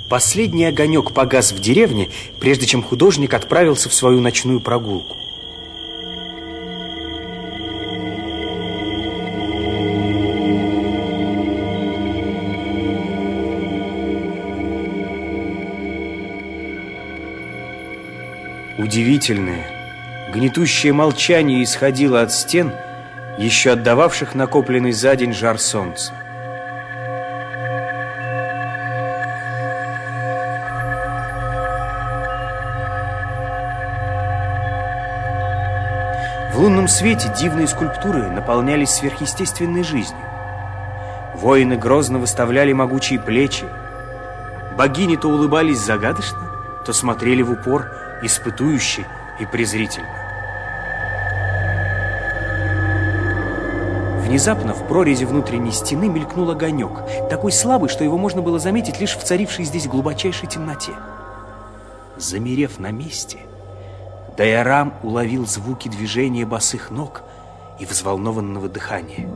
Последний огонек погас в деревне, прежде чем художник отправился в свою ночную прогулку. Удивительное, гнетущее молчание исходило от стен, еще отдававших накопленный за день жар солнца. В лунном свете дивные скульптуры наполнялись сверхъестественной жизнью. Воины грозно выставляли могучие плечи. Богини то улыбались загадочно, то смотрели в упор, испытующе и презрительно. Внезапно в прорези внутренней стены мелькнул огонек, такой слабый, что его можно было заметить лишь в царившей здесь глубочайшей темноте. Замерев на месте, Дайорам уловил звуки движения босых ног и взволнованного дыхания.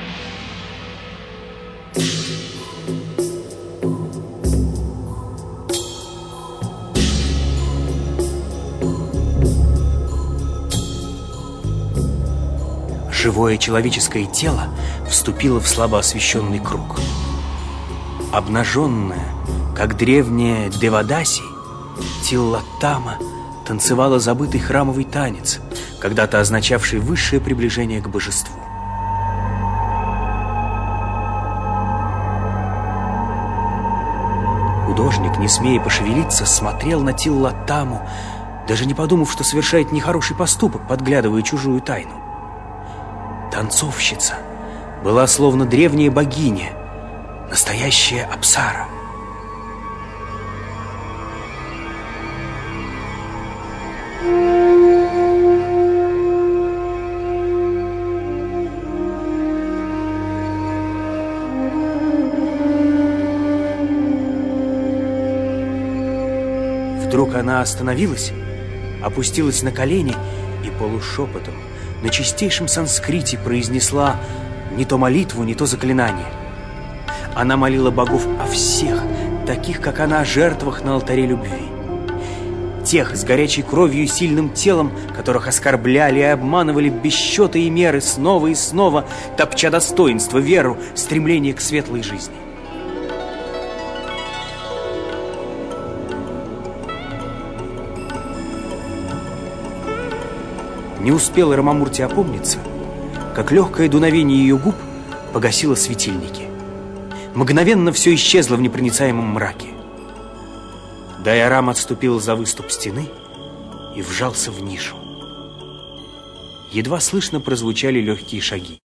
Живое человеческое тело вступило в слабо освещенный круг. Обнаженная, как древняя Девадаси, Тиллаттама танцевала забытый храмовый танец, когда-то означавший высшее приближение к божеству. Художник, не смея пошевелиться, смотрел на Тиллаттаму, даже не подумав, что совершает нехороший поступок, подглядывая чужую тайну. Танцовщица была словно древняя богиня, настоящая Апсара. Вдруг она остановилась, опустилась на колени и полушепотом на чистейшем санскрите произнесла не то молитву, не то заклинание. Она молила богов о всех, таких, как она, жертвах на алтаре любви. Тех с горячей кровью и сильным телом, которых оскорбляли и обманывали без счета и меры снова и снова, топча достоинство, веру, стремление к светлой жизни. Не успела Рамамурти опомниться, как легкое дуновение ее губ погасило светильники. Мгновенно все исчезло в непроницаемом мраке. Дайорам отступил за выступ стены и вжался в нишу. Едва слышно прозвучали легкие шаги.